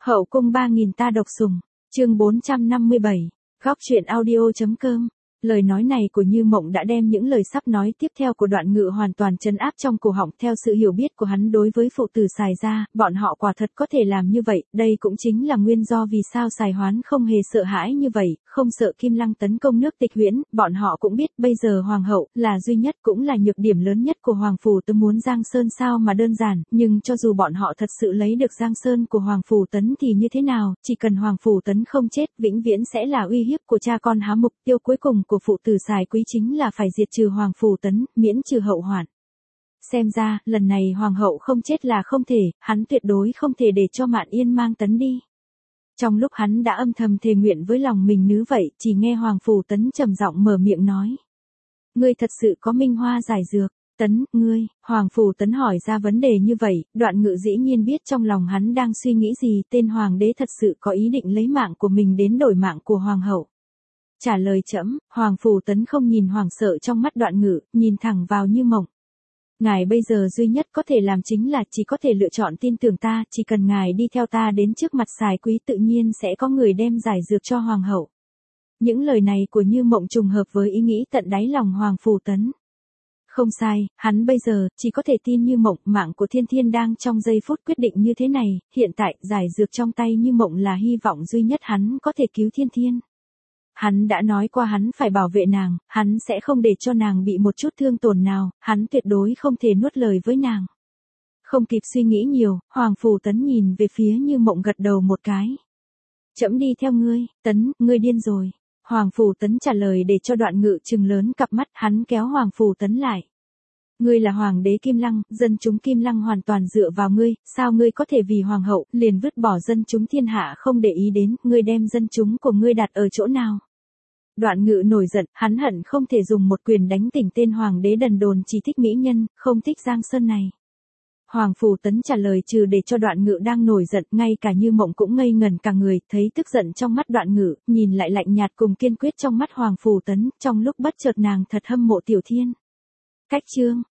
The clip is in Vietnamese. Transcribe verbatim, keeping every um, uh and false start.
Hậu cung ba nghìn ta độc sủng, chương bốn trăm năm mươi bảy, góc truyện audio.com. Lời nói này của Như Mộng đã đem những lời sắp nói tiếp theo của Đoạn Ngự hoàn toàn trấn áp trong cổ họng. Theo sự hiểu biết của hắn đối với phụ tử Sài gia, bọn họ quả thật có thể làm như vậy, đây cũng chính là nguyên do vì sao Sài Hoán không hề sợ hãi như vậy, không sợ Kim Lăng tấn công nước Tịch Huyễn. Bọn họ cũng biết bây giờ hoàng hậu là duy nhất cũng là nhược điểm lớn nhất của Hoàng Phủ Tấn, muốn Giang Sơn sao mà đơn giản, nhưng cho dù bọn họ thật sự lấy được Giang Sơn của Hoàng Phủ Tấn thì như thế nào, chỉ cần Hoàng Phủ Tấn không chết, vĩnh viễn sẽ là uy hiếp của cha con há. Mục tiêu cuối cùng của phụ tử Sài Quý chính là phải diệt trừ Hoàng Phủ Tấn, miễn trừ hậu hoạn. Xem ra, lần này hoàng hậu không chết là không thể, hắn tuyệt đối không thể để cho Mạn Yên mang Tấn đi. Trong lúc hắn đã âm thầm thề nguyện với lòng mình như vậy, chỉ nghe Hoàng Phủ Tấn trầm giọng mở miệng nói: "Ngươi thật sự có Minh Hoa giải dược?" "Tấn, ngươi?" Hoàng Phủ Tấn hỏi ra vấn đề như vậy, Đoạn Ngự dĩ nhiên biết trong lòng hắn đang suy nghĩ gì, tên hoàng đế thật sự có ý định lấy mạng của mình đến đổi mạng của hoàng hậu. Trả lời trẫm. Hoàng Phủ Tấn không nhìn hoảng sợ trong mắt Đoạn Ngự, nhìn thẳng vào Như Mộng. "Ngài bây giờ duy nhất có thể làm chính là chỉ có thể lựa chọn tin tưởng ta, chỉ cần ngài đi theo ta đến trước mặt Sài Quý, tự nhiên sẽ có người đem giải dược cho hoàng hậu." Những lời này của Như Mộng trùng hợp với ý nghĩ tận đáy lòng Hoàng Phủ Tấn. Không sai, hắn bây giờ chỉ có thể tin Như Mộng, mạng của Thiên Thiên đang trong giây phút quyết định như thế này, hiện tại giải dược trong tay Như Mộng là hy vọng duy nhất hắn có thể cứu Thiên Thiên. Hắn đã nói qua hắn phải bảo vệ nàng, hắn sẽ không để cho nàng bị một chút thương tổn nào, hắn tuyệt đối không thể nuốt lời với nàng. Không kịp suy nghĩ nhiều, Hoàng Phủ Tấn nhìn về phía Như Mộng gật đầu một cái. "Trẫm đi theo ngươi." "Tấn, ngươi điên rồi." Hoàng Phủ Tấn trả lời để cho Đoạn Ngự trừng lớn cặp mắt, hắn kéo Hoàng Phủ Tấn lại. "Ngươi là hoàng đế Kim Lăng, dân chúng Kim Lăng hoàn toàn dựa vào ngươi, sao ngươi có thể vì hoàng hậu liền vứt bỏ dân chúng thiên hạ không để ý đến, ngươi đem dân chúng của ngươi đặt ở chỗ nào?" Đoạn Ngự nổi giận, hắn hận không thể dùng một quyền đánh tỉnh tên hoàng đế đần đồn chỉ thích mỹ nhân, không thích Giang Sơn này. Hoàng Phủ Tấn trả lời trừ để cho Đoạn Ngự đang nổi giận, ngay cả Như Mộng cũng ngây ngần cả người, thấy tức giận trong mắt Đoạn Ngự, nhìn lại lạnh nhạt cùng kiên quyết trong mắt Hoàng Phủ Tấn, trong lúc bất chợt nàng thật hâm mộ Tiểu Thiên. Cách chương